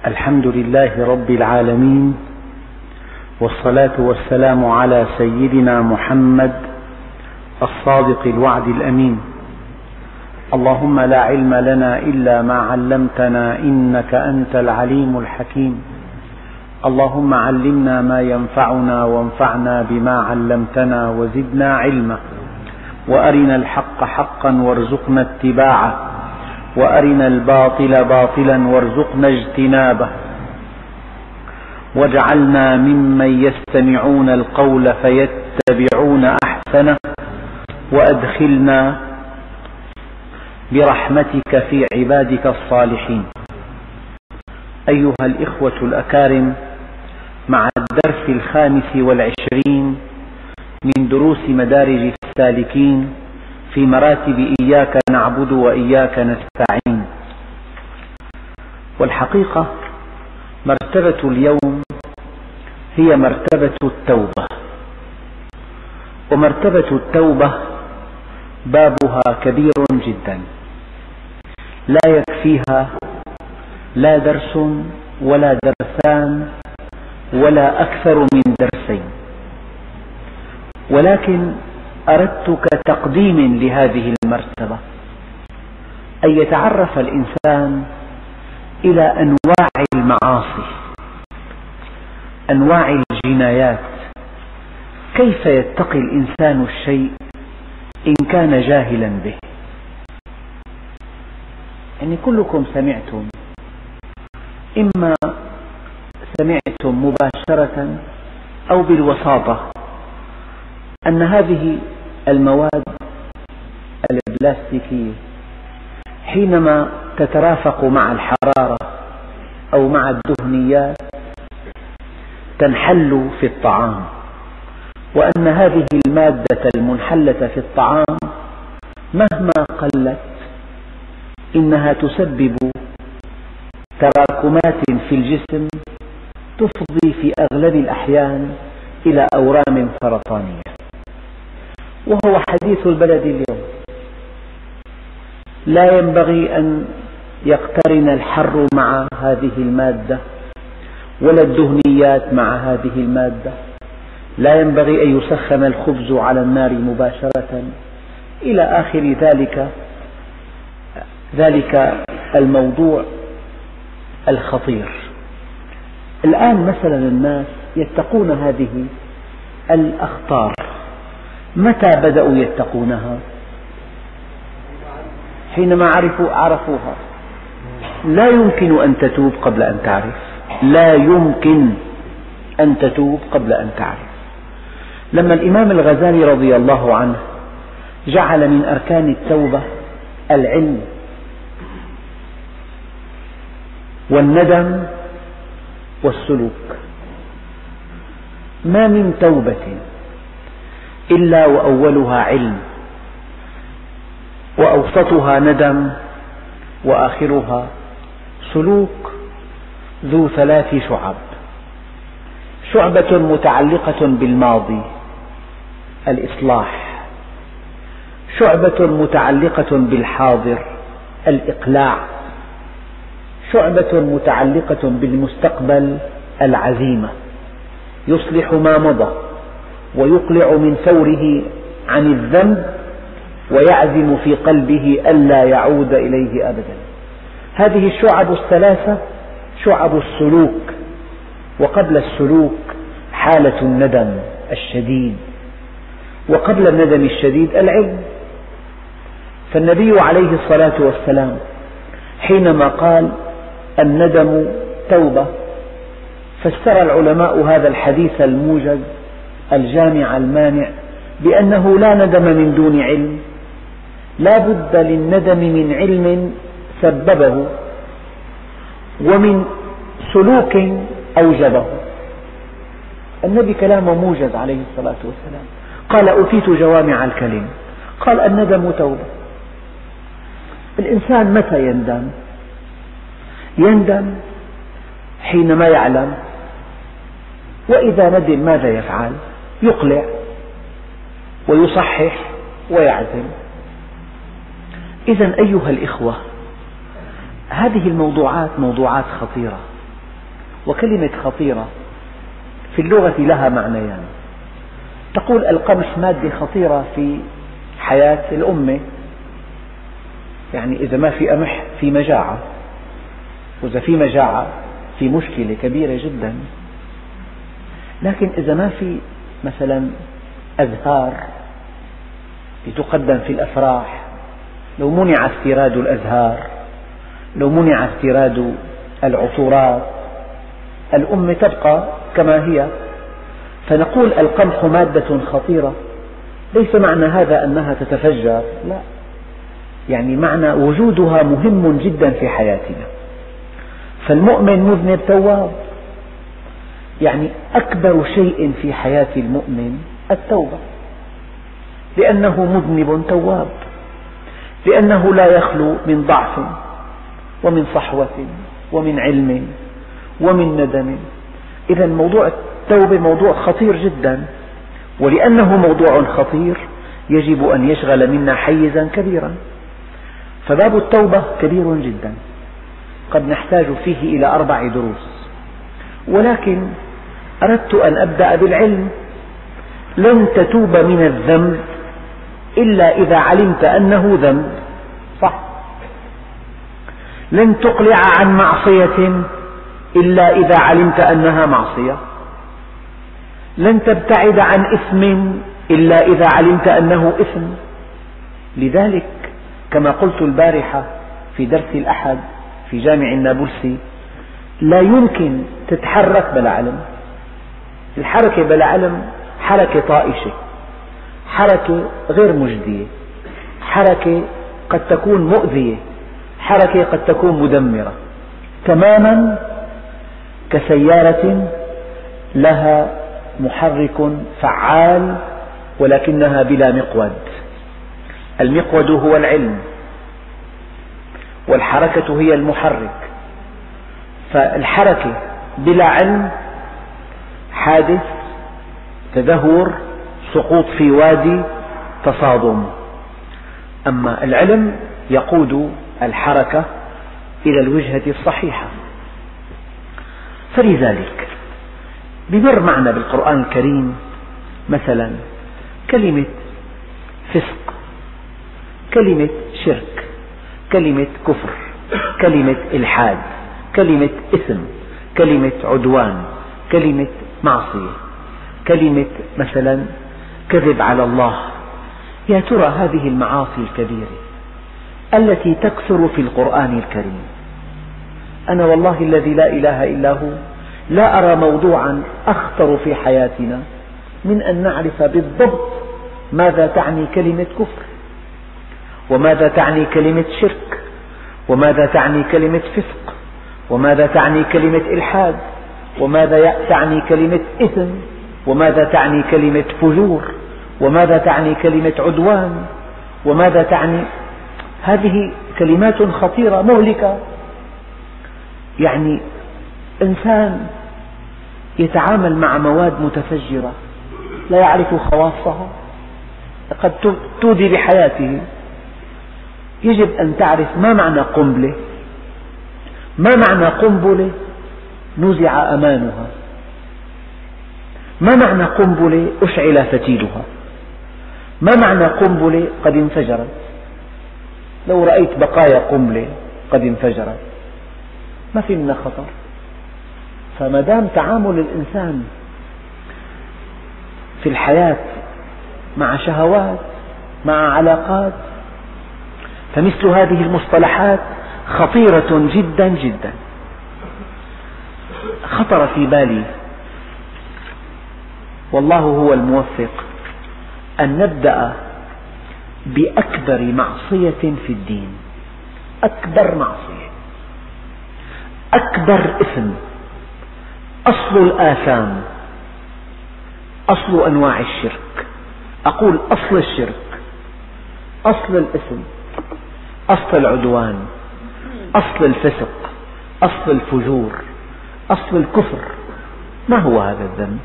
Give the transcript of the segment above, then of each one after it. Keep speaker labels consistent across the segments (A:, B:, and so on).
A: الحمد لله رب العالمين، والصلاة والسلام على سيدنا محمد الصادق الوعد الأمين. اللهم لا علم لنا إلا ما علمتنا إنك أنت العليم الحكيم. اللهم علمنا ما ينفعنا وانفعنا بما علمتنا وزدنا علما، وأرنا الحق حقا وارزقنا اتباعه، وأرنا الباطل باطلا وارزقنا اجتنابه، واجعلنا ممن يستمعون القول فيتبعون أحسنه، وأدخلنا برحمتك في عبادك الصالحين. أيها الإخوة الأكارم، مع الدرس 25 من دروس مدارج السالكين في مراتب إياك نعبد وإياك نستعين. والحقيقة مرتبة اليوم هي مرتبة التوبة، ومرتبة التوبة بابها كبير جدا، لا يكفيها لا درس ولا درسان ولا أكثر من درسين، ولكن أردت كتقديم لهذه المرتبة أن يتعرف الإنسان إلى أنواع المعاصي، أنواع الجنايات، كيف يتقي الإنسان الشيء إن كان جاهلا به. يعني كلكم سمعتم، إما سمعتم مباشرة أو بالوساطة، أن هذه المواد البلاستيكية حينما تترافق مع الحرارة أو مع الدهنيات تنحل في الطعام، وأن هذه المادة المنحلة في الطعام مهما قلت إنها تسبب تراكمات في الجسم تفضي في أغلب الأحيان إلى أورام سرطانية، وهو حديث البلد اليوم. لا ينبغي أن يقترن الحر مع هذه المادة ولا الدهنيات مع هذه المادة، لا ينبغي أن يسخن الخبز على النار مباشرة إلى آخر ذلك الموضوع الخطير. الآن مثلا الناس يتقون هذه الأخطار، متى بدأوا يتقونها؟ حينما عرفوها. لا يمكن أن تتوب قبل أن تعرف، لا يمكن أن تتوب قبل أن تعرف. لما الإمام الغزالي رضي الله عنه جعل من أركان التوبة العلم والندم والسلوك، ما من توبة إلا وأولها علم، وأوسطها ندم، وآخرها سلوك ذو 3 شعب: شعبة متعلقة بالماضي الإصلاح، شعبة متعلقة بالحاضر الإقلاع، شعبة متعلقة بالمستقبل العزيمة، يصلح ما مضى ويقلع من ثوره عن الذنب ويعزم في قلبه ألا يعود إليه أبدا. هذه الشعب ال3 شعب السلوك، وقبل السلوك حالة الندم الشديد، وقبل الندم الشديد العلم. فالنبي عليه الصلاة والسلام حينما قال الندم توبة، فسر العلماء هذا الحديث الموجز الجامع المانع بأنه لا ندم من دون علم، لا بد للندم من علم سببه ومن سلوك أوجبه. النبي كلامه موجز عليه الصلاة والسلام، قال أوتيت جوامع الكلم، قال الندم توبة. الإنسان متى يندم؟ يندم حينما يعلم، وإذا ندم ماذا يفعل؟ يقلع ويصحح ويعزم. إذن أيها الإخوة، هذه الموضوعات موضوعات خطيرة، وكلمة خطيرة في اللغة لها معنيان. تقول القمح مادة خطيرة في حياة الأمة، يعني إذا ما في قمح في مجاعة، وإذا في مجاعة في مشكلة كبيرة جدا. لكن إذا ما في مثلا أزهار لتقدم في الأفراح، لو منع استيراد الأزهار، لو منع استيراد العطورات، الأمة تبقى كما هي. فنقول القمح مادة خطيرة، ليس معنى هذا أنها تتفجر، لا، يعني معنى وجودها مهم جدا في حياتنا. فالمؤمن مذنب تواب، يعني أكبر شيء في حياة المؤمن التوبة، لأنه مذنب تواب، لأنه لا يخلو من ضعف ومن صحوة ومن علم ومن ندم. إذا موضوع التوبة موضوع خطير جدا، ولأنه موضوع خطير يجب أن يشغل منا حيزا كبيرا. فباب التوبة كبير جدا، قد نحتاج فيه إلى 4 دروس، ولكن أردت أن أبدأ بالعلم. لن تتوب من الذنب إلا إذا علمت أنه ذنب، صح؟ لن تقلع عن معصية إلا إذا علمت أنها معصية، لن تبتعد عن إثم إلا إذا علمت أنه إثم. لذلك كما قلت البارحة في درس الأحد في جامع النابلسي، لا يمكن تتحرك بلا علم. الحركة بلا علم حركة طائشة، حركة غير مجدية، حركة قد تكون مؤذية، حركة قد تكون مدمرة، تماما كسيارة لها محرك فعال ولكنها بلا مقود. المقود هو العلم، والحركة هي المحرك. فالحركة بلا علم حادث، تدهور، سقوط في وادي، تصادم. أما العلم يقود الحركة إلى الوجهة الصحيحة. فلذلك بمر معنا بالقرآن الكريم مثلا كلمة فسق، كلمة شرك، كلمة كفر، كلمة إلحاد، كلمة إثم، كلمة عدوان، كلمة معصية، كلمة مثلا كذب على الله. يا ترى هذه المعاصي الكبيرة التي تكثر في القرآن الكريم، أنا والله الذي لا إله إلا هو لا أرى موضوعا أخطر في حياتنا من أن نعرف بالضبط ماذا تعني كلمة كفر، وماذا تعني كلمة شرك، وماذا تعني كلمة فسق، وماذا تعني كلمة إلحاد، وماذا تعني كلمة إثم، وماذا تعني كلمة فجور، وماذا تعني كلمة عدوان، وماذا تعني. هذه كلمات خطيرة مهلكة. يعني إنسان يتعامل مع مواد متفجرة لا يعرف خواصها، قد تودي بحياته. يجب أن تعرف ما معنى قنبلة، ما معنى قنبلة نزع أمانها، ما معنى قنبلة أشعل فتيلها، ما معنى قنبلة قد انفجرت. لو رأيت بقايا قنبلة قد انفجرت ما في منها خطر. فما دام تعامل الإنسان في الحياة مع شهوات، مع علاقات، فمثل هذه المصطلحات خطيرة جدا جدا. خطر في بالي والله هو الموفق أن نبدأ بأكبر معصية في الدين، أكبر معصية، أكبر إثم، أصل الآثام، أصل أنواع الشرك. أقول أصل الشرك، أصل الإثم، أصل العدوان، أصل الفسق، أصل الفجور، أصل الكفر. ما هو هذا الذنب؟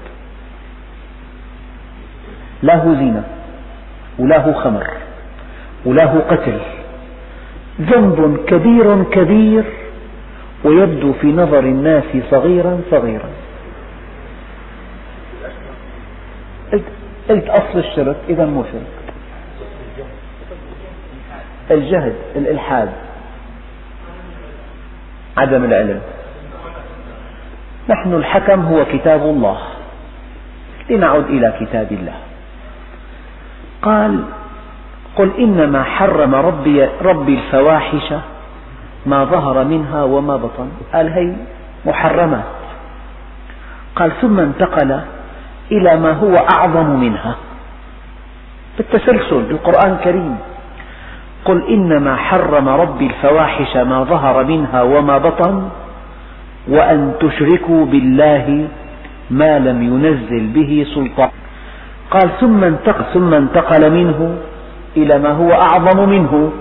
A: لا هو زنا، ولا هو خمر، ولا هو قتل. ذنب كبير كبير ويبدو في نظر الناس صغيرا صغيرا. قلت أصل الشرك إذا مو شرك. الجهل، الإلحاد، عدم العلم. نحن الحكم هو كتاب الله، لنعد إلى كتاب الله. قال: قل إنما حرم ربي الفواحش ما ظهر منها وما بطن. قال هي محرمات. قال ثم انتقل إلى ما هو أعظم منها بالتسلسل القرآن الكريم. قل إنما حرم ربي الفواحش ما ظهر منها وما بطن وأن تشركوا بالله ما لم ينزل به سلطان. قال ثم انتقل منه إلى ما هو أعظم منه،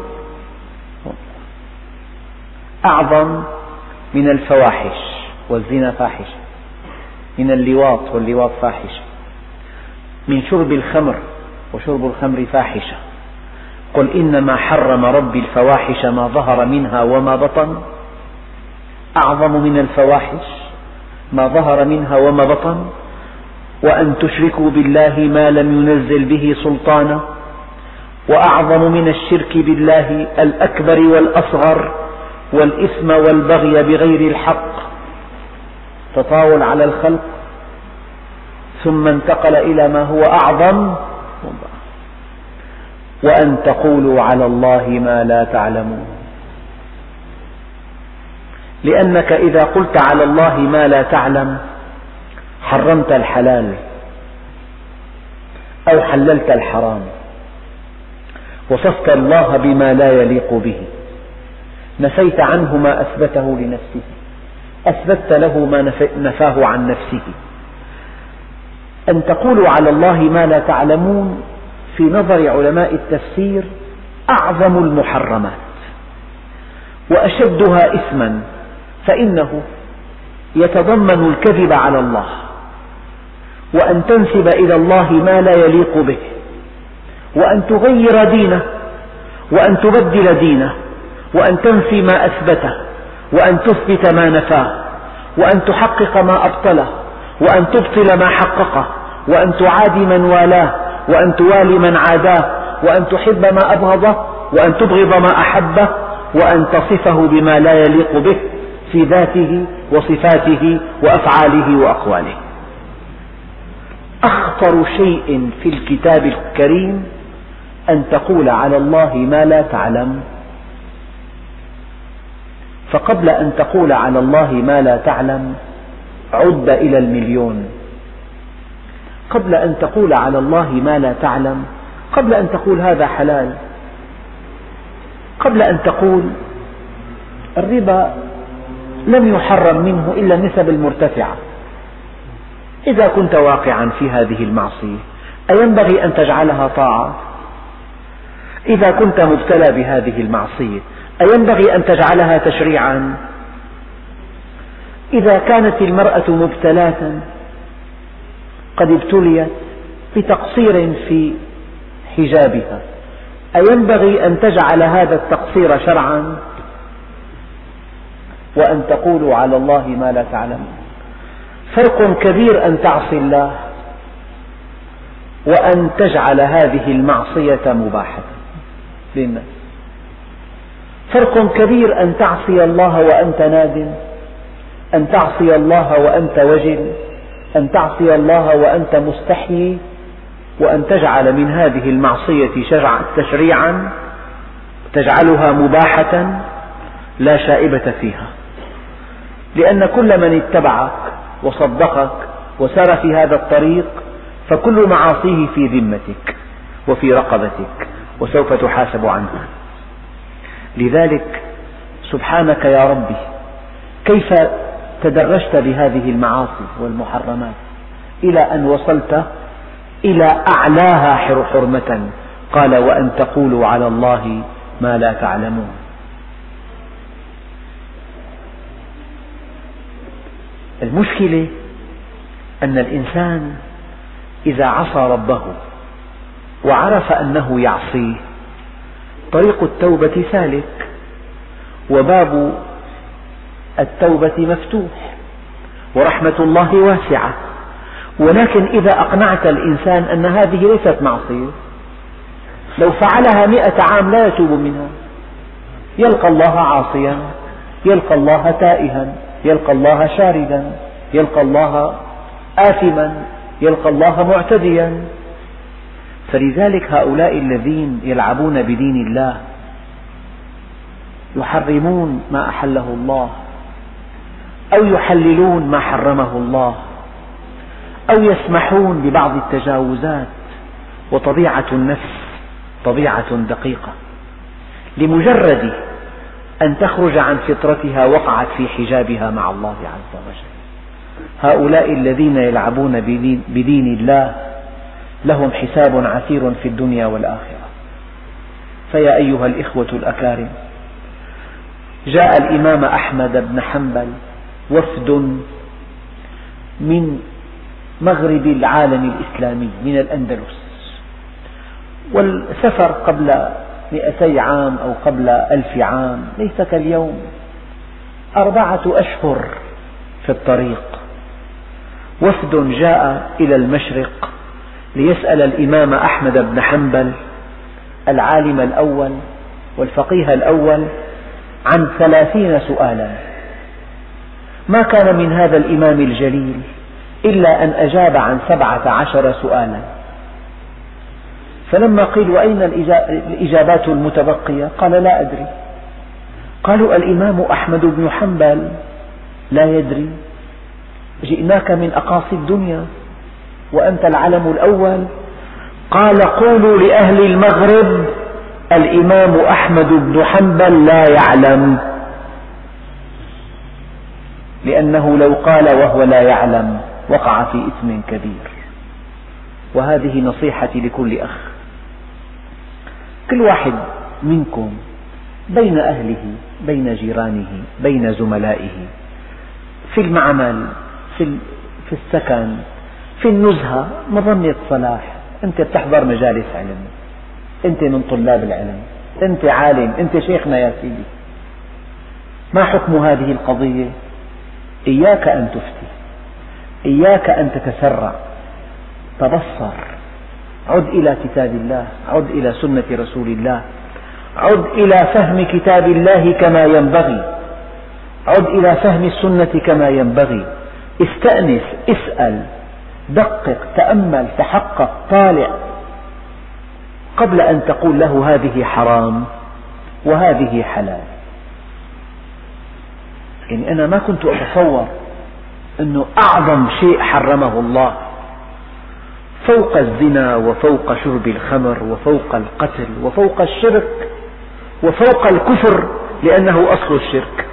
A: أعظم من الفواحش، والزنا فاحشة، من اللواط واللواط فاحشة، من شرب الخمر وشرب الخمر فاحشة. قل إنما حرم ربي الفواحش ما ظهر منها وما بطن، أعظم من الفواحش ما ظهر منها وما بطن، وأن تشركوا بالله ما لم ينزل به سلطانا، وأعظم من الشرك بالله الأكبر والأصغر والإثم والبغي بغير الحق، تطاول على الخلق. ثم انتقل إلى ما هو أعظم، وأن تقولوا على الله ما لا تعلمون. لأنك إذا قلت على الله ما لا تعلم حرمت الحلال أو حللت الحرام، وصفت الله بما لا يليق به، نفيت عنه ما أثبته لنفسه، أثبتت له ما نفاه عن نفسه. أن تقولوا على الله ما لا تعلمون في نظر علماء التفسير أعظم المحرمات وأشدها إثما، فإنه يتضمن الكذب على الله، وأن تنسب إلى الله ما لا يليق به، وأن تغير دينه، وأن تبدل دينه، وأن تنفي ما أثبته، وأن تثبت ما نفاه، وأن تحقق ما أبطله، وأن تبطل ما حققه، وأن تعادي من والاه، وأن توالي من عاداه، وأن تحب ما أبغضه، وأن تبغض ما أحبه، وأن تصفه بما لا يليق به في ذاته وصفاته وأفعاله وأقواله. أخطر شيء في الكتاب الكريم أن تقول على الله ما لا تعلم. فقبل أن تقول على الله ما لا تعلم عد إلى المليون. قبل أن تقول على الله ما لا تعلم، قبل أن تقول هذا حلال، قبل أن تقول الربا لم يحرم منه إلا النسب المرتفعة، إذا كنت واقعا في هذه المعصية أينبغي أن تجعلها طاعة؟ إذا كنت مبتلى بهذه المعصية أينبغي أن تجعلها تشريعا؟ إذا كانت المرأة مبتلاة قد ابتليت بتقصير في حجابها أينبغي أن تجعل هذا التقصير شرعا؟ وأن تقولوا على الله ما لا تعلمون. فرق كبير أن تعصي الله وأن تجعل هذه المعصية مباحة للناس. فرق كبير أن تعصي الله وأنت نادم، أن تعصي الله وأنت وجل، أن تعصي الله وأنت مستحيي، وأن تجعل من هذه المعصية تشريعا تجعلها مباحة لا شائبة فيها. لأن كل من اتبعك وصدقك وسار في هذا الطريق فكل معاصيه في ذمتك وفي رقبتك وسوف تحاسب عنها. لذلك سبحانك يا ربي كيف تدرجت بهذه المعاصي والمحرمات إلى أن وصلت إلى أعلاها حرمة. قال وأن تقولوا على الله ما لا تعلمون. المشكلة أن الإنسان إذا عصى ربه وعرف أنه يعصيه طريق التوبة سالك، وباب التوبة مفتوح ورحمة الله واسعة، ولكن إذا أقنعت الإنسان أن هذه ليست معصية، لو فعلها 100 عام لا يتوب منها، يلقى الله عاصيا، يلقى الله تائها، يلقى الله شاردا، يلقى الله آثما، يلقى الله معتديا. فلذلك هؤلاء الذين يلعبون بدين الله يحرمون ما أحله الله أو يحللون ما حرمه الله أو يسمحون ببعض التجاوزات، وطبيعة النفس طبيعة دقيقة، لمجرد أن تخرج عن فطرتها وقعت في حجابها مع الله عز وجل. هؤلاء الذين يلعبون بدين الله لهم حساب عسير في الدنيا والآخرة. فيا أيها الإخوة الأكارم، جاء الإمام أحمد بن حنبل وفد من مغرب العالم الإسلامي من الأندلس، والسفر قبل 200 عام أو قبل 1000 عام ليس كاليوم، 4 أشهر في الطريق. وفد جاء إلى المشرق ليسأل الإمام أحمد بن حنبل العالم الأول والفقيه الأول عن 30 سؤالا. ما كان من هذا الإمام الجليل إلا أن أجاب عن 17 سؤالا. فلما قيل وأين الإجابات المتبقية؟ قال لا أدري. قالوا الإمام أحمد بن حنبل لا يدري، جئناك من أقاصي الدنيا وأنت العلم الأول. قال قولوا لأهل المغرب الإمام أحمد بن حنبل لا يعلم، لأنه لو قال وهو لا يعلم وقع في إثم كبير. وهذه نصيحتي لكل أخ، كل واحد منكم بين أهله، بين جيرانه، بين زملائه، في المعمل، في السكن، في النزهة، مظنة صلاح، أنت بتحضر مجالس علم، أنت من طلاب العلم، أنت عالم، أنت شيخنا يا سيدي. ما حكم هذه القضية؟ إياك أن تفتي، إياك أن تتسرع، تبصر، عد إلى كتاب الله، عد إلى سنة رسول الله، عد إلى فهم كتاب الله كما ينبغي، عد إلى فهم السنة كما ينبغي، استأنس، اسأل، دقق، تأمل، تحقق، طالع، قبل أن تقول له هذه حرام وهذه حلال. يعني أنا ما كنت أتصور أنه أعظم شيء حرمه الله فوق الزنا وفوق شرب الخمر وفوق القتل وفوق الشرك وفوق الكفر، لأنه أصل الشرك.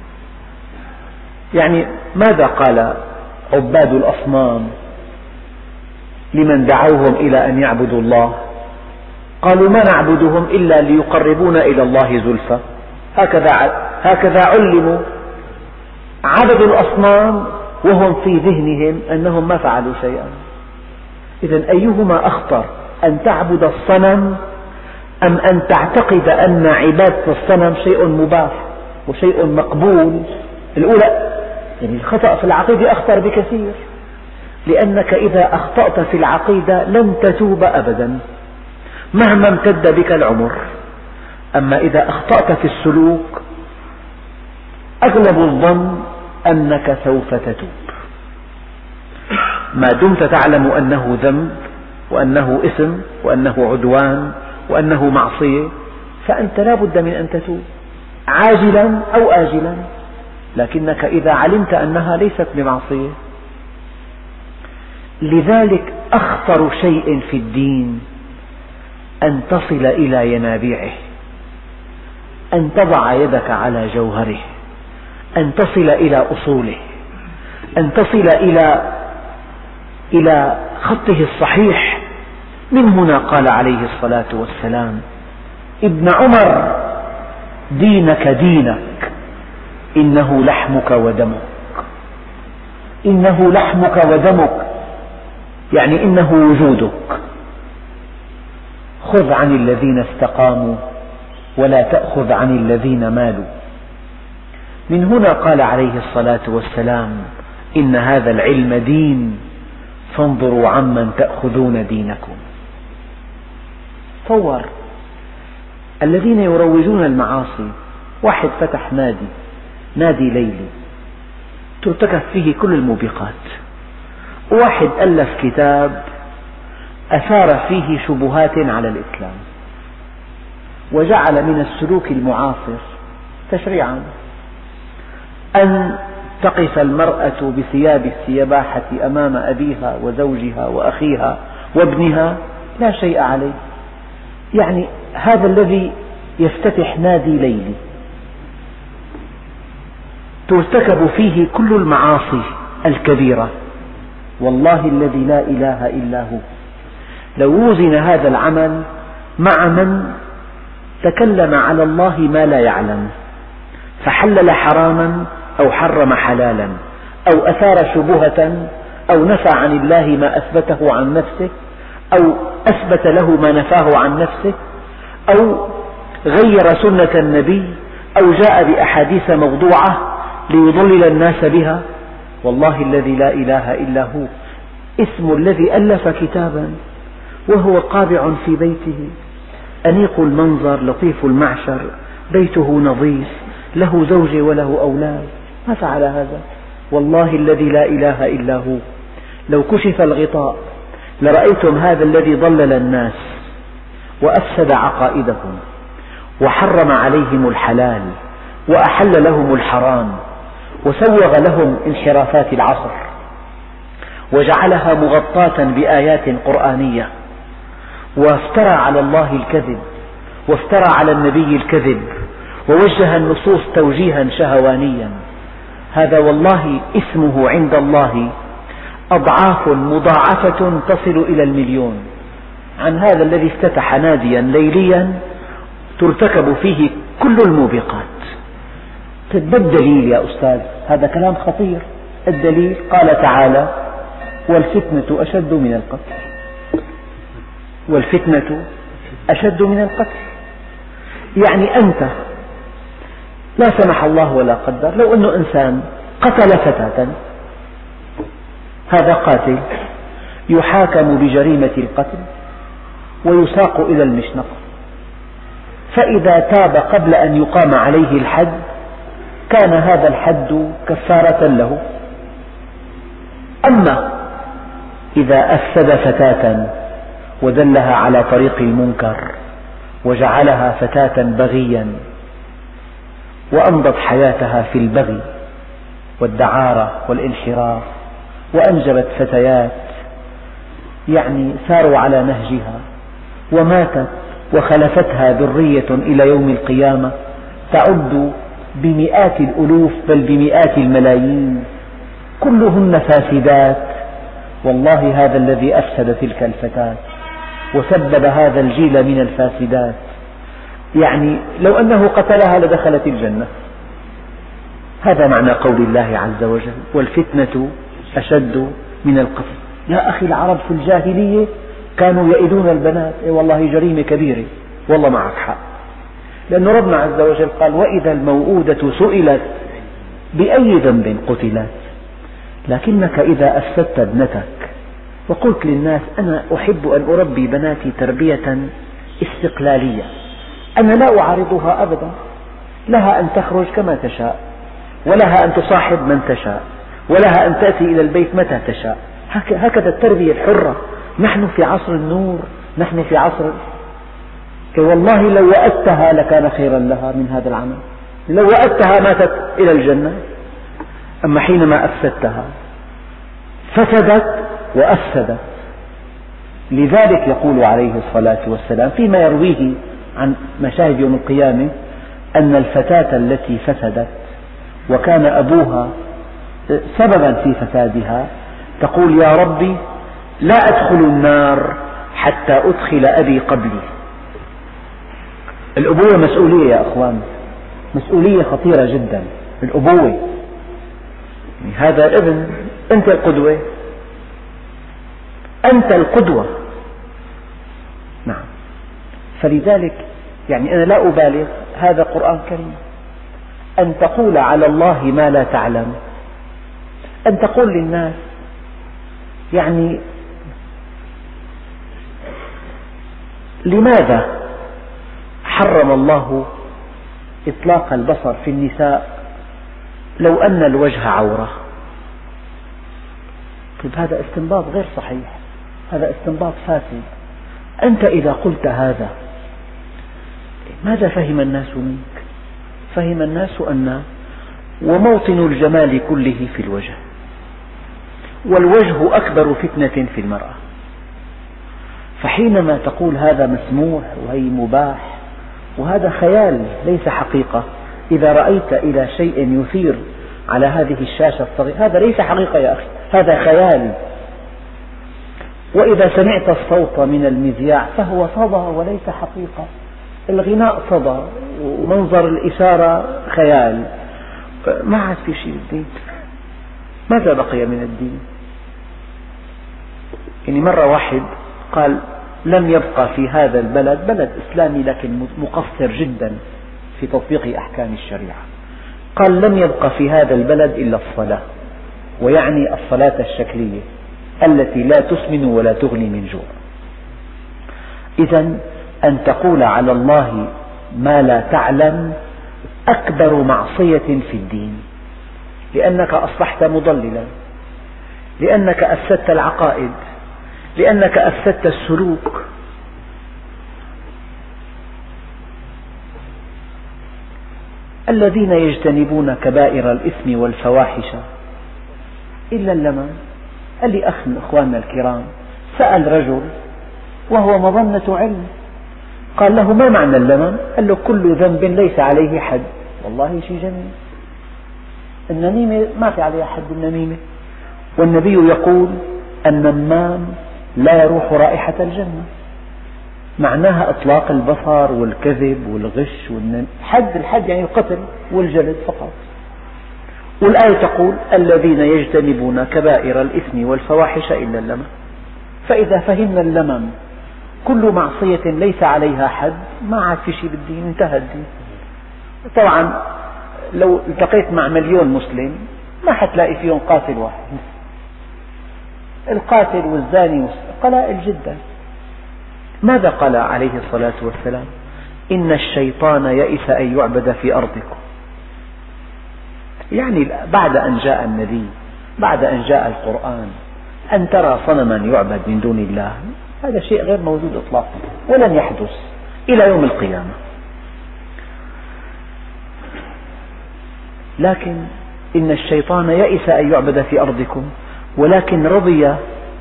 A: يعني ماذا قال عباد الأصنام لمن دعوهم إلى أن يعبدوا الله؟ قالوا ما نعبدهم إلا ليقربونا إلى الله زلفى. هكذا علموا، عبدوا الأصنام وهم في ذهنهم أنهم ما فعلوا شيئا. إذن أيهما أخطر، أن تعبد الصنم أم أن تعتقد أن عبادة الصنم شيء مباح وشيء مقبول؟ الأولى، يعني الخطأ في العقيدة أخطر بكثير، لأنك إذا أخطأت في العقيدة لن تتوب أبدا مهما امتد بك العمر. أما إذا أخطأت في السلوك أغلب الظن أنك سوف تتوب، ما دمت تعلم أنه ذنب وأنه إثم وأنه عدوان وأنه معصية، فأنت لا بد من أن تتوب عاجلا أو آجلا. لكنك إذا علمت أنها ليست بمعصية، لذلك أخطر شيء في الدين أن تصل إلى ينابيعه، أن تضع يدك على جوهره، أن تصل إلى أصوله، أن تصل إلى خطه الصحيح. من هنا قال عليه الصلاة والسلام: ابن عمر دينك دينك، إنه لحمك ودمك. إنه لحمك ودمك يعني إنه وجودك. خذ عن الذين استقاموا ولا تأخذ عن الذين مالوا. من هنا قال عليه الصلاة والسلام: إن هذا العلم دين فانظروا عمن تأخذون دينكم. تصور الذين يروجون المعاصي، واحد فتح نادي ليلي ترتكب فيه كل الموبقات، واحد ألف كتاب أثار فيه شبهات على الإسلام، وجعل من السلوك المعاصر تشريعا أن تقف المرأة بثياب السباحة أمام أبيها وزوجها وأخيها وابنها لا شيء عليه. يعني هذا الذي يفتتح نادي ليلي ترتكب فيه كل المعاصي الكبيرة، والله الذي لا إله إلا هو لو وزن هذا العمل مع من تكلم على الله ما لا يعلم، فحلل حراما أو حرم حلالا، أو أثار شبهة، أو نفى عن الله ما أثبته عن نفسه، أو أثبت له ما نفاه عن نفسه، أو غير سنة النبي، أو جاء بأحاديث موضوعة ليضلل الناس بها، والله الذي لا إله إلا هو اسم الذي ألف كتابا وهو قابع في بيته، أنيق المنظر، لطيف المعشر، بيته نظيف، له زوجة وله أولاد، ما فعل هذا؟ والله الذي لا إله إلا هو لو كشف الغطاء لرأيتم هذا الذي ضلل الناس وأفسد عقائدهم وحرم عليهم الحلال وأحل لهم الحرام وسوغ لهم انحرافات العصر وجعلها مغطاة بآيات قرآنية، وافترى على الله الكذب وافترى على النبي الكذب ووجه النصوص توجيها شهوانيا. هذا والله اسمه عند الله أضعاف مضاعفة تصل إلى 1,000,000 عن هذا الذي افتتح ناديا ليليا ترتكب فيه كل الموبقات. ما الدليل يا أستاذ؟ هذا كلام خطير. الدليل قال تعالى: والفتنة أشد من القتل. والفتنة أشد من القتل. يعني أنت لا سمح الله ولا قدر لو أن إنسان قتل فتاة، هذا قاتل يحاكم بجريمة القتل ويساق إلى المشنقة، فإذا تاب قبل أن يقام عليه الحد كان هذا الحد كفارة له. أما إذا أفسد فتاة ودلها على طريق المنكر وجعلها فتاة بغيا وأمضت حياتها في البغي والدعارة والانحراف وأنجبت فتيات يعني ساروا على نهجها وماتت وخلفتها ذرية إلى يوم القيامة تعد بمئات الألوف بل بمئات الملايين، كلهن فاسدات. والله هذا الذي أفسد تلك الفتاة وسبب هذا الجيل من الفاسدات، يعني لو أنه قتلها لدخلت الجنة. هذا معنى قول الله عز وجل: والفتنة أشد من القتل. يا أخي العرب في الجاهلية كانوا يئدون البنات، والله جريمة كبيرة، والله معك حق، لأن ربنا عز وجل قال: وإذا الموءودة سئلت بأي ذنب قتلت. لكنك إذا أفسدت ابنتك وقلت للناس: أنا أحب أن أربي بناتي تربية استقلالية، أنا لا أعارضها أبدا، لها أن تخرج كما تشاء، ولها أن تصاحب من تشاء، ولها أن تأتي إلى البيت متى تشاء، هكذا التربية الحرة. نحن في عصر النور، نحن في عصر والله لو وأدتها لكان خيرا لها من هذا العمل، لو وأدتها ماتت إلى الجنة. أما حينما أفسدتها فسدت وأفسدت. لذلك يقول عليه الصلاة والسلام فيما يرويه عن مشاهد يوم القيامة أن الفتاة التي فسدت وكان أبوها سببا في فسادها تقول: يا ربي لا أدخل النار حتى أدخل أبي قبلي. الأبوة مسؤولية يا أخوان، مسؤولية خطيرة جدا. الأبوة هذا الابن، أنت القدوة، أنت القدوة. نعم، فلذلك يعني أنا لا أبالغ، هذا قرآن كريم. أن تقول على الله ما لا تعلم، أن تقول للناس يعني لماذا حرم الله إطلاق البصر في النساء لو أن الوجه عورة؟ طيب هذا استنباط غير صحيح، هذا استنباط فاسد. أنت إذا قلت هذا ماذا فهم الناس منك؟ فهم الناس أن وموطن الجمال كله في الوجه، والوجه أكبر فتنة في المرأة، فحينما تقول هذا مسموح وهي مباح وهذا خيال ليس حقيقة، إذا رأيت إلى شيء يثير على هذه الشاشة الصغيرة هذا ليس حقيقة يا أخي، هذا خيال. وإذا سمعت الصوت من المذياع فهو صدى وليس حقيقة، الغناء صدى ومنظر الإثارة خيال، ما عاد في شيء بالدين. ماذا بقي من الدين؟ يعني مرة واحد قال لم يبقى في هذا البلد، بلد إسلامي لكن مقصر جدا في تطبيق أحكام الشريعة، قال لم يبقى في هذا البلد إلا الصلاة، ويعني الصلاة الشكلية التي لا تسمن ولا تغني من جوع. إذن أن تقول على الله ما لا تعلم أكبر معصية في الدين، لأنك أصبحت مضللا، لأنك أفسدت العقائد، لأنك أفسدت السلوك. الذين يجتنبون كبائر الإثم والفواحش إلا اللمم. قال لي أخ من إخواننا الكرام سأل رجل وهو مظنة علم، قال له ما معنى اللمم؟ قال له كل ذنب ليس عليه حد. والله شيء جميل، النميمة ما في عليها حد النميمة، والنبي يقول النمام لا يروح رائحة الجنة، معناها إطلاق البصر والكذب والغش الحد يعني القتل والجلد فقط. والآية تقول الذين يجتنبون كبائر الإثم والفواحش إلا اللمم. فإذا فهمنا اللمم كل معصية ليس عليها حد ما عاد في شيء بالدين، انتهى الدين. طبعا لو التقيت مع 1,000,000 مسلم ما حتلاقي فيهم قاتل واحد، القاتل والزاني قلائل جدا. ماذا قال عليه الصلاة والسلام؟ إن الشيطان يئس أن يعبد في أرضكم، يعني بعد أن جاء النبي، بعد أن جاء القرآن، أن ترى صنما يعبد من دون الله هذا شيء غير موجود إطلاقا ولن يحدث إلى يوم القيامة. لكن إن الشيطان يئس أن يعبد في أرضكم ولكن رضي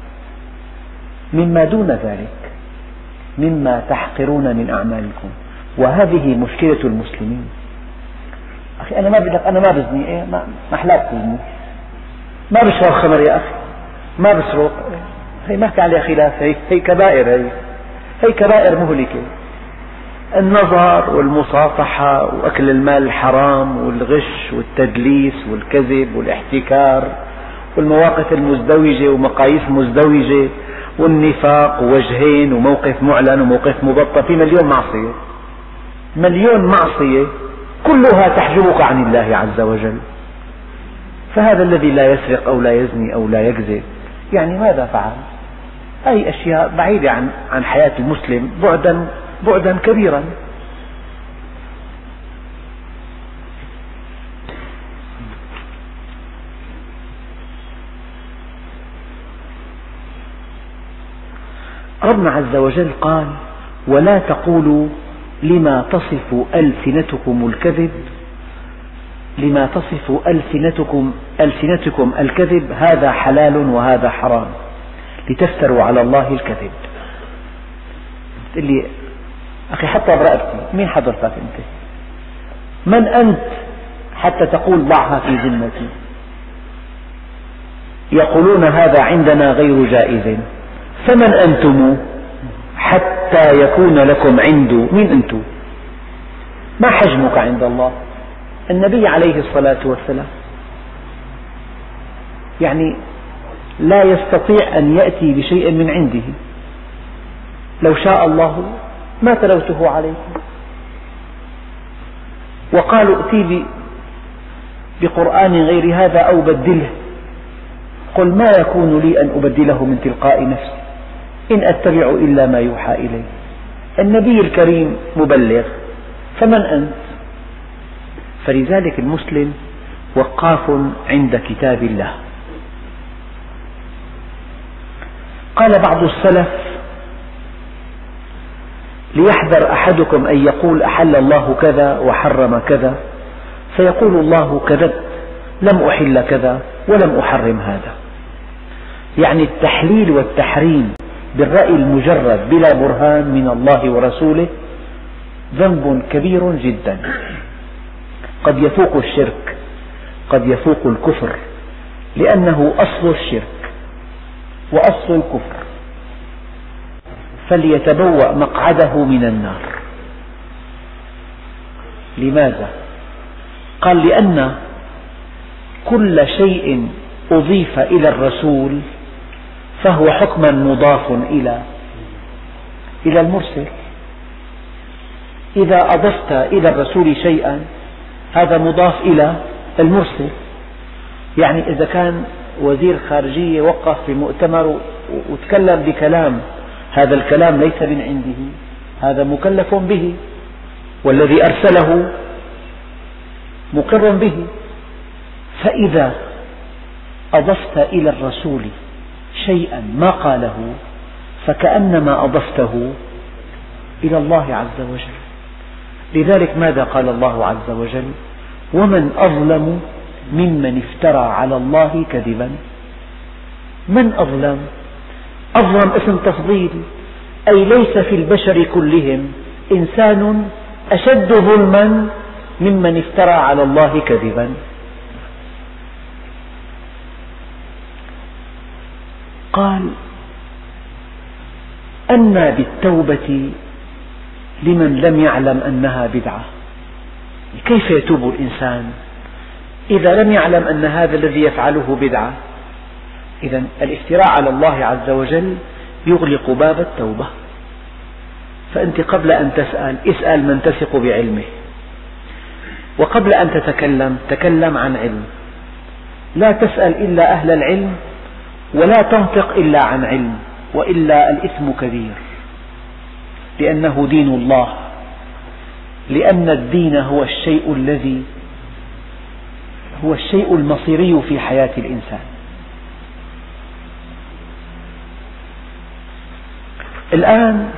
A: مما دون ذلك مما تحقرون من أعمالكم. وهذه مشكلة المسلمين. أخي أنا ما بدك، أنا ما بزني، ما أحلاك تزني، ما بشرب خمر يا أخي، ما بسرق، هي ما في عليها خلاف، هي كبائر، هي كبائر مهلكة. النظر والمصافحة وأكل المال الحرام والغش والتدليس والكذب والاحتكار والمواقف المزدوجة ومقاييس مزدوجة والنفاق ووجهين وموقف معلن وموقف مبطن، في 1,000,000 معصية، 1,000,000 معصية كلها تحجبك عن الله عز وجل. فهذا الذي لا يسرق أو لا يزني أو لا يكذب يعني ماذا فعل؟ أي أشياء بعيدة عن حياة المسلم بعدا كبيرا. ربنا عز وجل قال ولا تقولوا لما تصف ألسنتكم الكذب، لما تصف ألسنتكم الكذب هذا حلال وهذا حرام لتفتروا على الله الكذب. تقول لي أخي حتى برأبتي مين حضرتك أنت؟ من أنت حتى تقول ضعها في ذمتي؟ يقولون هذا عندنا غير جائز، فمن أنتم حتى يكون لكم عنده؟ مين أنتم؟ ما حجمك عند الله؟ النبي عليه الصلاة والسلام يعني لا يستطيع أن يأتي بشيء من عنده، لو شاء الله ما تلوته عليكم. وقالوا ائتي بقرآن غير هذا أو بدله، قل ما يكون لي أن أبدله من تلقاء نفسي إن أتبع إلا ما يوحى إلي. النبي الكريم مبلغ، فمن أنت؟ فلذلك المسلم وقاف عند كتاب الله. قال بعض السلف: ليحذر أحدكم أن يقول أحل الله كذا وحرم كذا، فيقول الله كذبت، لم أحل كذا ولم أحرم هذا. يعني التحليل والتحريم بالرأي المجرد بلا برهان من الله ورسوله ذنب كبير جدا، قد يفوق الشرك، قد يفوق الكفر، لأنه أصل الشرك وأصل الكفر. فليتبوأ مقعده من النار. لماذا؟ قال: لأن كل شيء أضيف إلى الرسول فهو حكما مضاف إلى المرسل. إذا أضفت إلى الرسول شيئا هذا مضاف إلى المرسل. يعني إذا كان وزير خارجية وقف في مؤتمر وتكلم بكلام، هذا الكلام ليس من عنده، هذا مكلف به، والذي أرسله مقر به. فإذا أضفت إلى الرسول شيئا ما قاله فكأنما أضفته إلى الله عز وجل. لذلك ماذا قال الله عز وجل؟ ومن أظلم ممن افترى على الله كذبا. من أظلم؟ أظلم اسم تفضيل، أي ليس في البشر كلهم إنسان أشد ظلما ممن افترى على الله كذبا. قال: أنى بالتوبة لمن لم يعلم أنها بدعة. كيف يتوب الإنسان إذا لم يعلم أن هذا الذي يفعله بدعة؟ إذن الافتراء على الله عز وجل يغلق باب التوبة. فأنت قبل أن تسأل اسأل من تثق بعلمه، وقبل أن تتكلم تكلم عن علم. لا تسأل إلا أهل العلم، ولا تنطق إلا عن علم، وإلا الإثم كبير، لأنه دين الله، لأن الدين هو الشيء المصيري في حياة الإنسان. الآن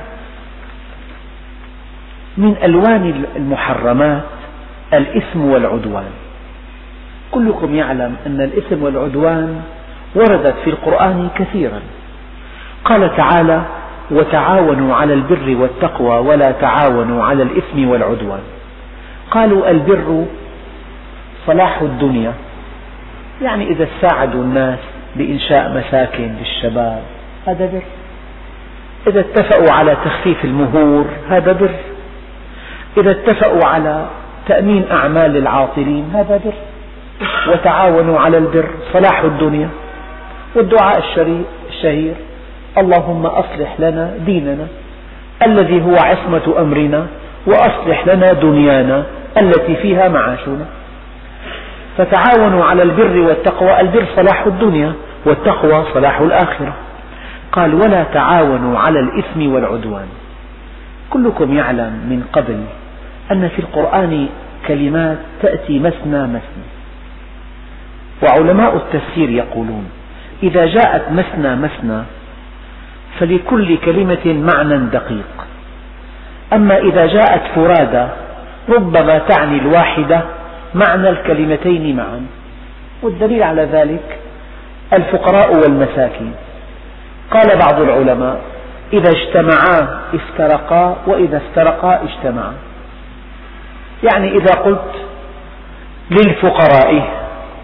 A: من ألوان المحرمات الإثم والعدوان. كلكم يعلم أن الإثم والعدوان وردت في القرآن كثيرا. قال تعالى: وتعاونوا على البر والتقوى ولا تعاونوا على الإثم والعدوان. قالوا البر صلاح الدنيا، يعني إذا ساعدوا الناس بإنشاء مساكن للشباب هذا بر، إذا اتفقوا على تخفيف المهور هذا بر، إذا اتفقوا على تأمين أعمال العاطلين هذا بر. وتعاونوا على البر صلاح الدنيا. والدعاء الشهير: اللهم أصلح لنا ديننا الذي هو عصمة أمرنا، وأصلح لنا دنيانا التي فيها معاشنا. فتعاونوا على البر والتقوى، البر صلاح الدنيا والتقوى صلاح الآخرة. قال: ولا تعاونوا على الإثم والعدوان. كلكم يعلم من قبل أن في القرآن كلمات تأتي مثنى مثنى، وعلماء التفسير يقولون إذا جاءت مثنى مثنى فلكل كلمة معنى دقيق، أما إذا جاءت فرادى ربما تعني الواحدة معنى الكلمتين معا. والدليل على ذلك الفقراء والمساكين. قال بعض العلماء: إذا اجتمعا افترقا، وإذا افترقا اجتمعا. يعني إذا قلت للفقراء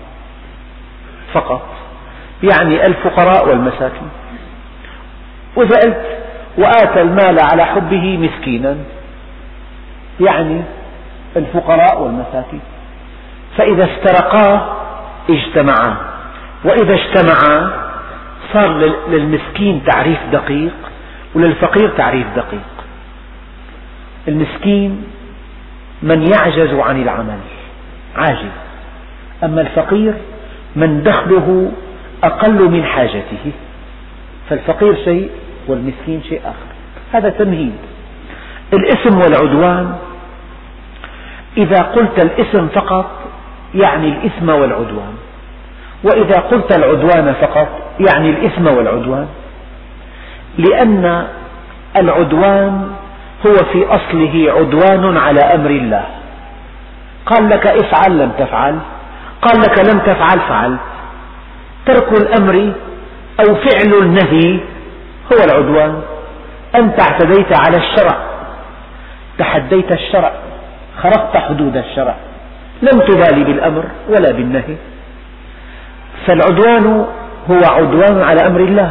A: فقط يعني الفقراء والمساكين، وإذا قلت وآتى المال على حبه مسكينا يعني الفقراء والمساكين. فإذا افترقا اجتمعا، وإذا اجتمعا صار للمسكين تعريف دقيق وللفقير تعريف دقيق. المسكين من يعجز عن العمل، عاجز، أما الفقير من دخله أقل من حاجته، فالفقير شيء والمسكين شيء آخر. هذا تمهيد. الإثم والعدوان، إذا قلت الإثم فقط يعني الإثم والعدوان، وإذا قلت العدوان فقط يعني الإثم والعدوان، لأن العدوان هو في أصله عدوان على أمر الله. قال لك افعل لم تفعل، قال لك لم تفعل فعلت. ترك الأمر أو فعل النهي هو العدوان. أنت اعتديت على الشرع، تحديت الشرع، خرقت حدود الشرع، لم تبالي بالأمر ولا بالنهي. فالعدوان هو عدوان على أمر الله،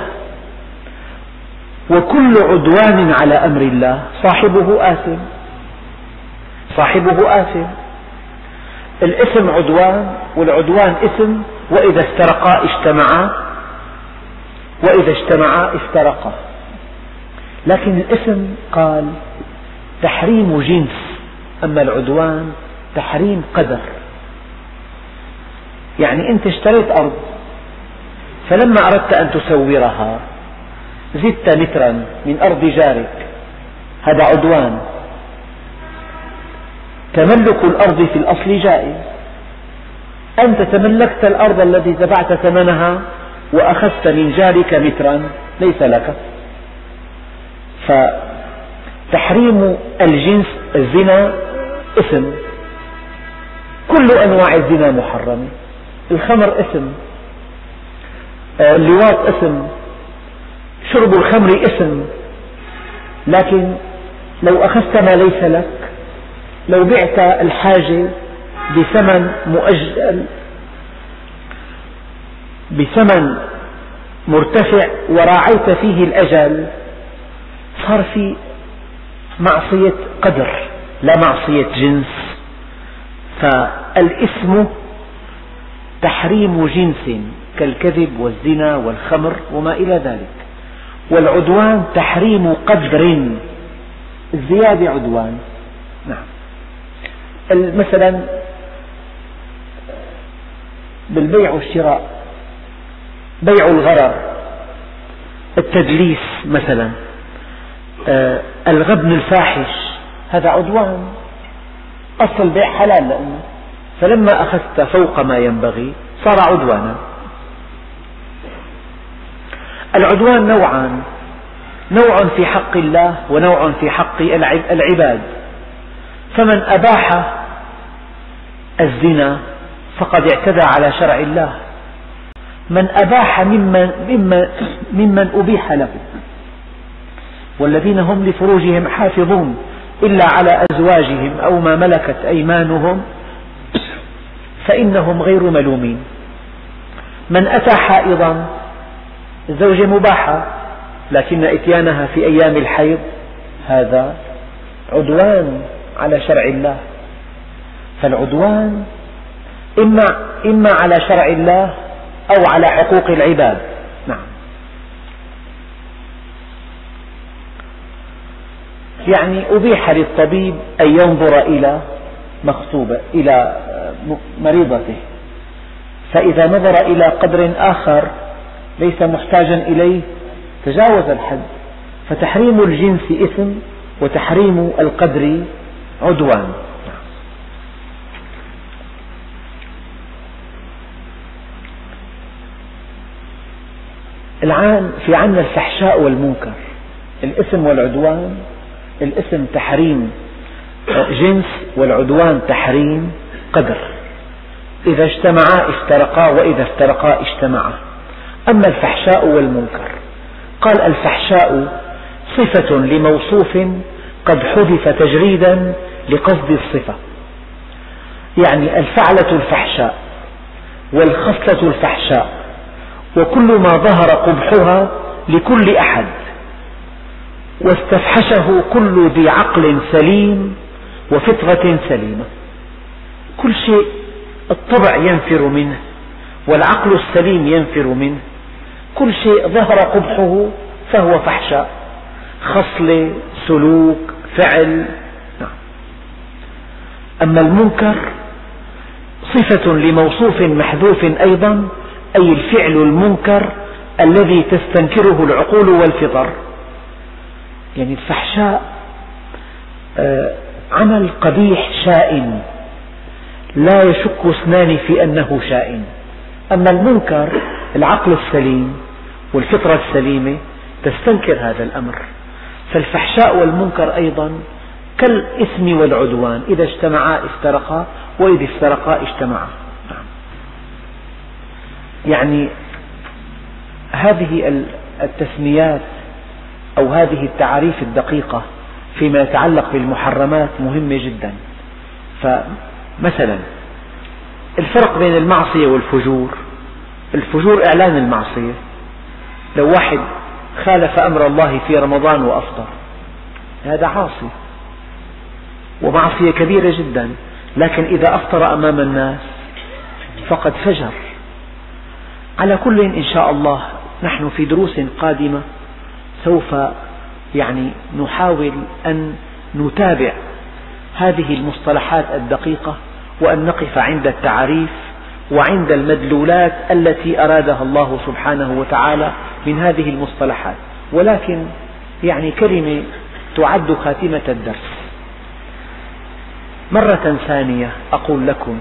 A: وكل عدوان على أمر الله صاحبه آثم، صاحبه آثم. الإثم عدوان والعدوان إثم، وإذا افترقا اجتمعا، وإذا اجتمعا افترقا. لكن الإثم قال تحريم جنس، أما العدوان تحريم قدر. يعني أنت اشتريت أرض، فلما أردت أن تسورها زدت مترا من أرض جارك، هذا عدوان. تملك الأرض في الأصل جائز، أنت تملكت الأرض التي دفعت ثمنها وأخذت من جارك مترا ليس لك. فتحريم الجنس الزنا إثم، كل أنواع الزنا محرمة. الخمر إثم، اللواط إثم، شرب الخمر إثم. لكن لو أخذت ما ليس لك، لو بعت الحاجة بثمن مؤجل، بثمن مرتفع وراعيت فيه الأجل، صار في معصية قدر لا معصية جنس. فالإثم تحريم جنس كالكذب والزنا والخمر وما إلى ذلك، والعدوان تحريم قدر، الزيادة عدوان. نعم. مثلا بالبيع والشراء، بيع الغرر، التدليس مثلا، الغبن الفاحش، هذا عدوان. أصل البيع حلال لأنه، فلما أخذت فوق ما ينبغي صار عدوانا. العدوان نوعان، نوع في حق الله ونوع في حق العباد. فمن أباح الزنا فقد اعتدى على شرع الله، من أباح ممن أبيح له. والذين هم لفروجهم حافظون إلا على أزواجهم أو ما ملكت أيمانهم فإنهم غير ملومين. من أتى حائضا، الزوجة مباحة لكن إتيانها في أيام الحيض هذا عدوان على شرع الله. فالعدوان إما على شرع الله أو على حقوق العباد. نعم. يعني أبيح للطبيب أن ينظر إلى مخطوبة، إلى مريضته، فإذا نظر إلى قدر آخر ليس محتاجا إليه تجاوز الحد. فتحريم الجنس إثم وتحريم القدر عدوان. الآن في عنا الفحشاء والمنكر، الإثم والعدوان. الإثم تحريم جنس والعدوان تحريم قدر. إذا اجتمعا افترقا وإذا افترقا اجتمعا. أما الفحشاء والمنكر، قال الفحشاء صفة لموصوف قد حذف تجريدا لقصد الصفة. يعني الفعلة الفحشاء والخصلة الفحشاء وكل ما ظهر قبحها لكل أحد واستفحشه كل ذي عقل سليم وفطرة سليمة. كل شيء الطبع ينفر منه والعقل السليم ينفر منه، كل شيء ظهر قبحه فهو فحشاء، خصلة، سلوك، فعل. أما المنكر صفة لموصوف محذوف أيضا، أي الفعل المنكر الذي تستنكره العقول والفطر. يعني الفحشاء عمل قبيح شائن لا يشك اثنان في أنه شائن، أما المنكر العقل السليم والفطرة السليمة تستنكر هذا الأمر. فالفحشاء والمنكر أيضا كالإثم والعدوان، إذا اجتمعا افترقا وإذا افترقا اجتمعا. يعني هذه التسميات أو هذه التعاريف الدقيقة فيما يتعلق بالمحرمات مهمة جدا. فمثلا الفرق بين المعصية والفجور: الفجور إعلان المعصية، لو واحد خالف أمر الله في رمضان وأفطر هذا عاصي ومعصية كبيرة جدا، لكن إذا أفطر أمام الناس فقد فجر. على كل إن شاء الله نحن في دروس قادمة سوف نحاول أن نتابع هذه المصطلحات الدقيقة وأن نقف عند التعريف وعند المدلولات التي أرادها الله سبحانه وتعالى من هذه المصطلحات. ولكن كلمة تعد خاتمة الدرس. مرة ثانية أقول لكم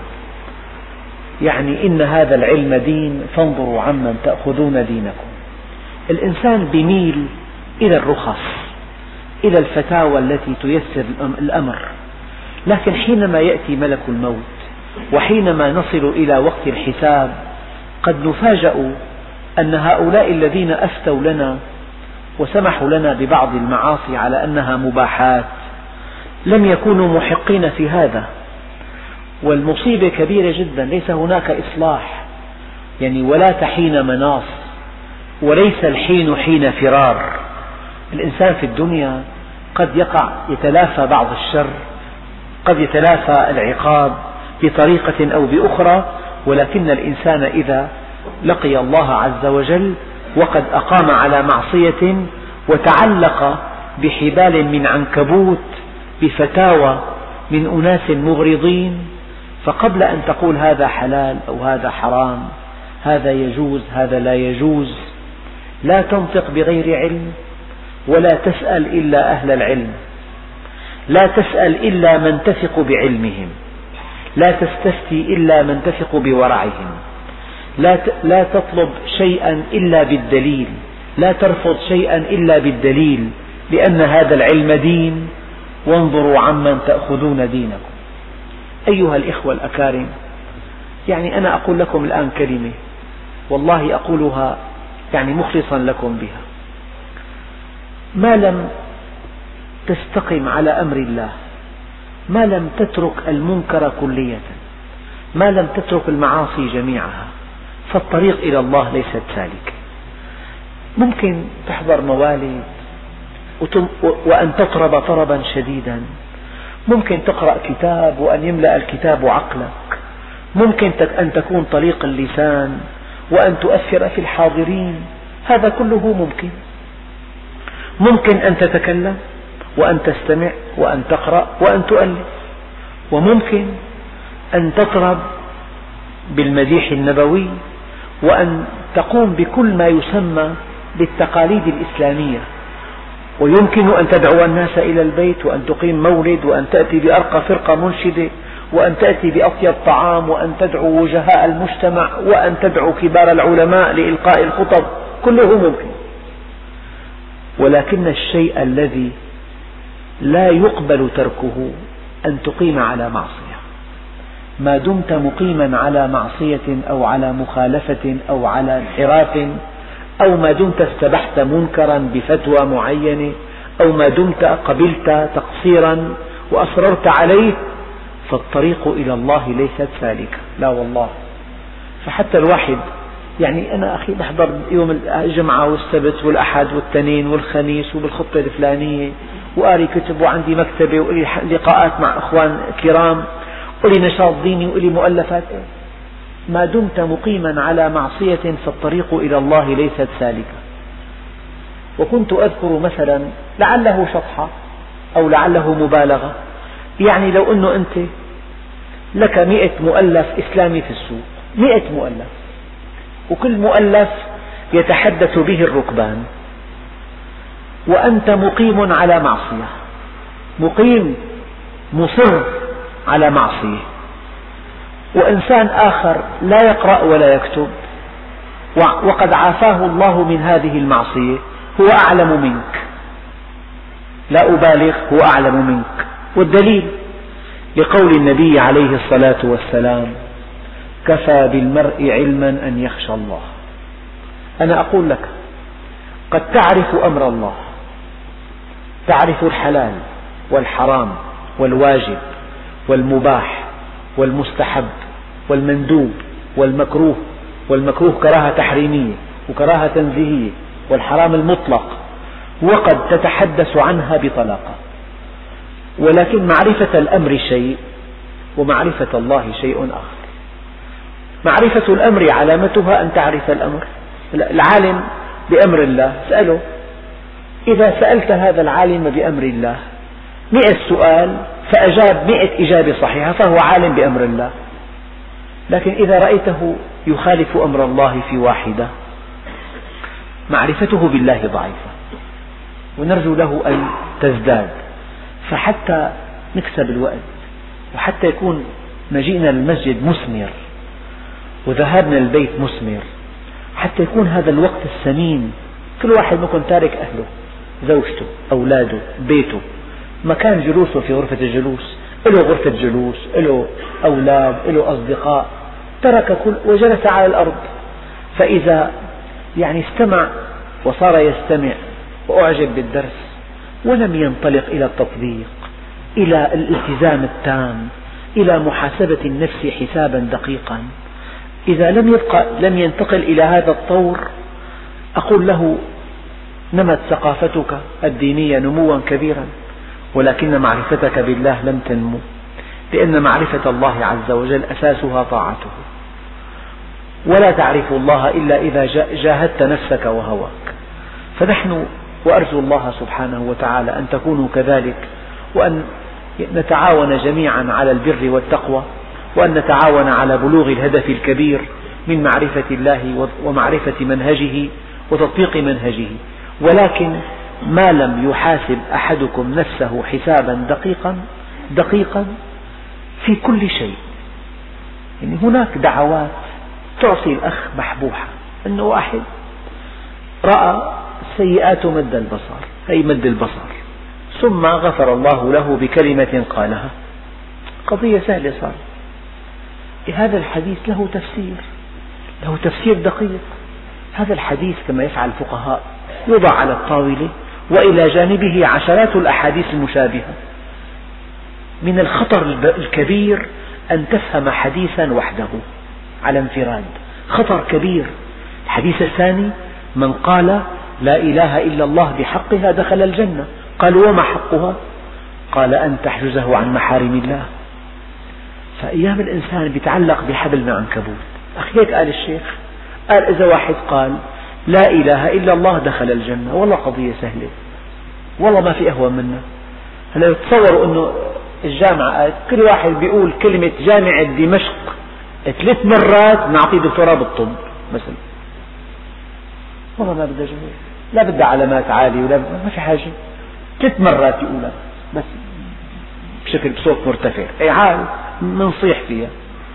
A: إن هذا العلم دين، فانظروا عمن تأخذون دينكم. الإنسان بيميل إلى الرخص، إلى الفتاوى التي تيسر الأمر، لكن حينما يأتي ملك الموت وحينما نصل إلى وقت الحساب قد نفاجأ أن هؤلاء الذين أفتوا لنا وسمحوا لنا ببعض المعاصي على أنها مباحات لم يكونوا محقين في هذا. والمصيبة كبيرة جدا، ليس هناك إصلاح، ولا تحين مناص، وليس الحين حين فرار. الإنسان في الدنيا قد يتلافى بعض الشر، قد يتلافى العقاب بطريقة أو بأخرى، ولكن الإنسان إذا لقي الله عز وجل وقد أقام على معصية وتعلق بحبال من عنكبوت بفتاوى من أناس مغرضين، فقبل أن تقول هذا حلال أو هذا حرام، هذا يجوز هذا لا يجوز، لا تنطق بغير علم، ولا تسأل إلا أهل العلم، لا تسأل إلا من تثق بعلمهم، لا تستفتي إلا من تثق بورعهم، لا تطلب شيئا إلا بالدليل، لا ترفض شيئا إلا بالدليل، لأن هذا العلم دين، وانظروا عمن تأخذون دينكم. أيها الإخوة الأكارم، أنا أقول لكم الآن كلمة والله أقولها مخلصا لكم بها: ما لم تستقم على أمر الله، ما لم تترك المنكر كلية، ما لم تترك المعاصي جميعها، فالطريق إلى الله ليست سالكة. ممكن تحضر موالد وأن تطرب طربا شديدا، ممكن تقرأ كتاب وأن يملأ الكتاب عقلك، ممكن أن تكون طليق اللسان وأن تؤثر في الحاضرين، هذا كله ممكن. ممكن أن تتكلم وأن تستمع وأن تقرأ وأن تؤلف، وممكن أن تطرب بالمديح النبوي وأن تقوم بكل ما يسمى بالتقاليد الإسلامية، ويمكن أن تدعو الناس إلى البيت وأن تقيم مولد وأن تأتي بأرقى فرقة منشدة وأن تأتي بأطيب طعام وأن تدعو وجهاء المجتمع وأن تدعو كبار العلماء لإلقاء الخطب، كله ممكن. ولكن الشيء الذي لا يقبل تركه أن تقيم على معصية. ما دمت مقيما على معصية أو على مخالفة أو على انحراف، أو ما دمت استبحت منكرا بفتوى معينة، أو ما دمت قبلت تقصيرا وأصررت عليه، فالطريق إلى الله ليست سالكة، لا والله. فحتى الواحد أنا أخي بحضر يوم الجمعة والسبت والأحد والاثنين والخميس وبالخطة الفلانية وقاري كتب وعندي مكتبة وإلي لقاءات مع إخوان كرام وإلي نشاط ديني وإلي مؤلفات. ما دمت مقيما على معصية فالطريق إلى الله ليست سالكة. وكنت أذكر مثلا لعله شطحة أو لعله مبالغة، لو أنه أنت لك 100 مؤلف إسلامي في السوق، 100 مؤلف، وكل مؤلف يتحدث به الركبان، وأنت مقيم على معصية، مقيم مصر على معصية، وإنسان آخر لا يقرأ ولا يكتب وقد عافاه الله من هذه المعصية، هو أعلم منك، لا أبالغ، هو أعلم منك. والدليل لقول النبي عليه الصلاة والسلام: كفى بالمرء علما أن يخشى الله. أنا أقول لك قد تعرف أمر الله، تعرف الحلال والحرام والواجب والمباح والمستحب والمندوب والمكروه، والمكروه كراهة تحريمية وكراهة تنزيهية، والحرام المطلق، وقد تتحدث عنها بطلاقة، ولكن معرفة الأمر شيء ومعرفة الله شيء آخر. معرفة الأمر علامتها أن تعرف الأمر. العالم بأمر الله اسأله، إذا سألت هذا العالم بأمر الله 100 سؤال فأجاب 100 إجابة صحيحة فهو عالم بأمر الله. لكن إذا رأيته يخالف أمر الله في واحدة معرفته بالله ضعيفة، ونرجو له أن تزداد. فحتى نكسب الوقت، وحتى يكون مجيئنا للمسجد مثمر وذهابنا للبيت مثمر، حتى يكون هذا الوقت الثمين، كل واحد منكم تارك أهله، زوجته، أولاده، بيته، مكان جلوسه في غرفة الجلوس، له غرفة جلوس، له أولاد، له أصدقاء، ترك كل وجلس على الأرض. فإذا استمع وصار يستمع وأعجب بالدرس ولم ينطلق إلى التطبيق، إلى الالتزام التام، إلى محاسبة النفس حسابا دقيقا، إذا لم ينتقل إلى هذا الطور، أقول له: نمت ثقافتك الدينية نموا كبيرا، ولكن معرفتك بالله لم تنمو، لأن معرفة الله عز وجل أساسها طاعته، ولا تعرف الله إلا إذا جاهدت نفسك وهواك. فنحن وأرجو الله سبحانه وتعالى أن تكونوا كذلك، وأن نتعاون جميعا على البر والتقوى، وأن نتعاون على بلوغ الهدف الكبير من معرفة الله ومعرفة منهجه وتطبيق منهجه. ولكن ما لم يحاسب أحدكم نفسه حسابا دقيقا في كل شيء. هناك دعوات تعطي الأخ محبوحة، أنه واحد رأى سيئات مد البصر، أي مد البصر، ثم غفر الله له بكلمة قالها، قضية سهلة صار. هذا الحديث له تفسير دقيق. هذا الحديث كما يفعل الفقهاء يوضع على الطاولة، وإلى جانبه عشرات الأحاديث المشابهة. من الخطر الكبير أن تفهم حديثا وحده على انفراد، خطر كبير. الحديث الثاني: من قال لا إله إلا الله بحقها دخل الجنة. قالوا: وما حقها؟ قال: أن تحجزه عن محارم الله. فأيام الإنسان بيتعلق بحبل من عنكبوت. أخي هيك قال الشيخ، قال: إذا واحد قال لا إله إلا الله دخل الجنة، والله قضية سهلة، والله ما في أهون منها. هلا تصوروا أنه الجامعة كل واحد بيقول كلمة جامعة دمشق 3 مرات نعطيه دكتوراه بالطب مثلا، والله ما بدها جميل، لا بدها علامات عالية ولا ما في حاجة، 3 مرات يقولها بس بصوت مرتفع، أي عال منصيح فيها.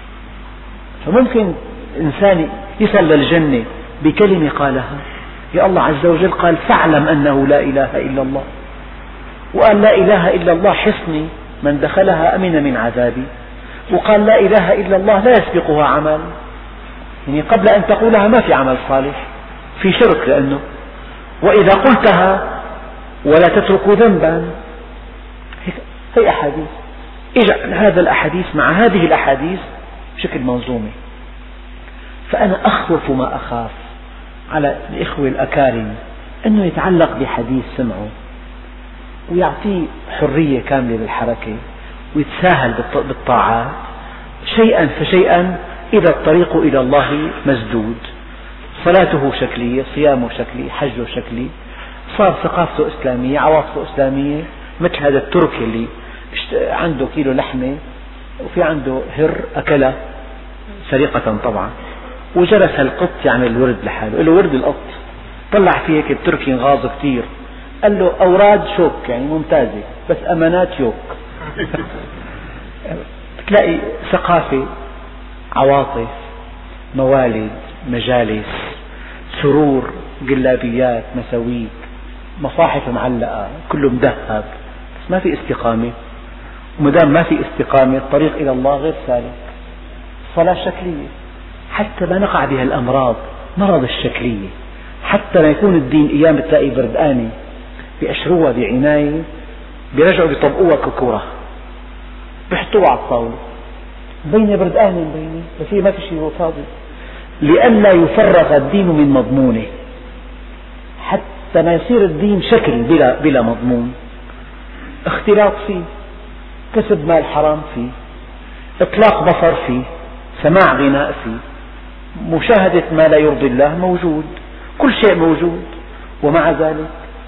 A: فممكن إنسان يصل للجنة بكلمة قالها. يا الله عز وجل قال: فاعلم أنه لا إله إلا الله، وقال: لا إله إلا الله حصني من دخلها أمن من عذابي، وقال: لا إله إلا الله لا يسبقها عمل، قبل أن تقولها ما في عمل صالح، في شرك، لأنه وإذا قلتها ولا تترك ذنبا. هي أحاديث، اجعل هذا الأحاديث مع هذه الأحاديث بشكل منظومة. فأنا أخوف ما أخاف على الإخوة الأكارم أنه يتعلق بحديث سمعه ويعطيه حرية كاملة بالحركة ويتساهل بالطاعات، شيئا فشيئا إذا الطريق إلى الله مسدود. صلاته شكلية، صيامه شكلي، حجه شكلي، صار ثقافته إسلامية، عواطفه إسلامية، مثل هذا التركي اللي عنده كيلو لحمة وفي عنده هر أكله سرقة طبعا، وجلس القط يعمل ورد لحاله، له ورد القط، طلع فيه هيك بتركي غاظ كثير، قال له أوراد شوك يعني ممتازة بس أمانات يوك. تلاقي ثقافة، عواطف، موالد، مجالس، سرور، جلابيات، مساويك، مصاحف معلقة، كله مذهب، بس ما في استقامة. ومدام ما في استقامة الطريق إلى الله غير سالك. الصلاة شكلية حتى ما نقع بها الأمراض، مرض الشكلية، حتى ما يكون الدين أيام بتلاقي بردقانة بيأشروها بعناية، بيرجعوا بيطبقوها ككرة بيحطوها على الطاولة، بين بردقانة بيني بس هي ما في شيء فاضي، لئلا يفرغ الدين من مضمونه، حتى ما يصير الدين شكل بلا مضمون. اختلاط فيه، كسب مال حرام فيه، إطلاق بصر فيه، سماع غناء فيه، مشاهدة ما لا يرضي الله موجود، كل شيء موجود. ومع ذلك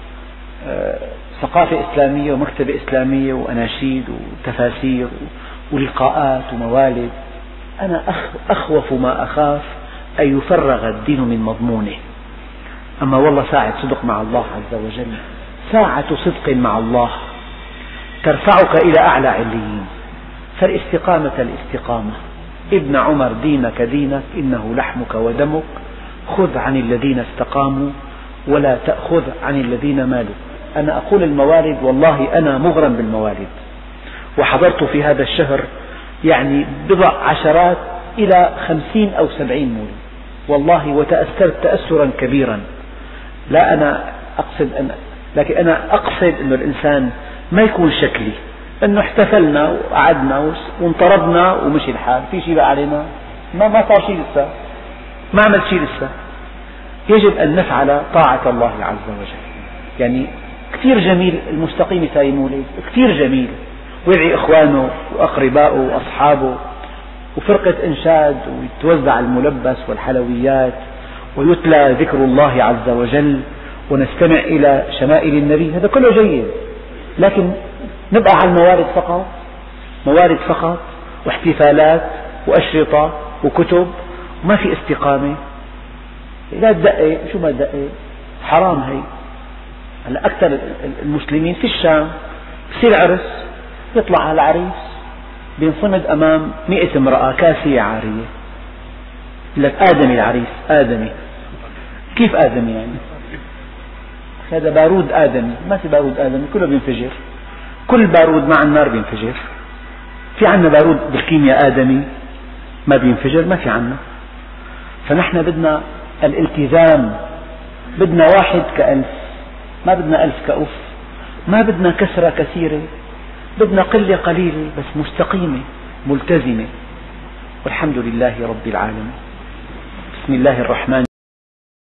A: ثقافة إسلامية ومكتبة إسلامية وأناشيد وتفاسير ولقاءات وموالد. أنا أخوف ما أخاف أن يفرغ الدين من مضمونه. أما والله ساعة صدق مع الله عز وجل، ساعة صدق مع الله ترفعك إلى أعلى عليين. فالاستقامة الاستقامة. ابن عمر دينك دينك إنه لحمك ودمك، خذ عن الذين استقاموا ولا تأخذ عن الذين مالوا. أنا أقول الموالد، والله أنا مغرم بالموالد، وحضرت في هذا الشهر يعني بضع عشرات إلى 50 أو 70 مولد والله، وتأثرت تأثرا كبيرا. لا أنا أقصد لكن أنا أقصد أن الإنسان ما يكون شكلي، أنه احتفلنا وقعدنا وانطربنا ومشي الحال، في شيء بقى علينا؟ ما صار شيء لسه، ما عمل شيء لسه. يجب أن نفعل طاعة الله عز وجل. يعني كثير جميل المستقيم يساوي مولد، كثير جميل، ويدعي إخوانه وأقربائه وأصحابه، وفرقة إنشاد، ويتوزع الملبس والحلويات، ويتلى ذكر الله عز وجل، ونستمع إلى شمائل النبي، هذا كله جيد. لكن نبقى على الموارد فقط، موارد فقط، واحتفالات وأشرطة وكتب، وما في استقامة. لا تدقق، شو ما تدقق حرام. هي هلا أكثر المسلمين في الشام بصير عرس، يطلع على العريس بينصمد أمام 100 امرأة كاسية عارية، لك آدمي العريس، آدمي. كيف آدمي يعني؟ هذا بارود آدمي، ما في بارود آدمي، كله بينفجر. كل بارود مع النار بينفجر. في عنا بارود بالكيمياء آدمي ما بينفجر؟ ما في عنا. فنحن بدنا الالتزام، بدنا 1 كألف، ما بدنا 1000 كأف، ما بدنا كثرة كثيرة، بدنا قلة قليلة بس مستقيمة ملتزمة. والحمد لله رب العالمين. بسم الله الرحمن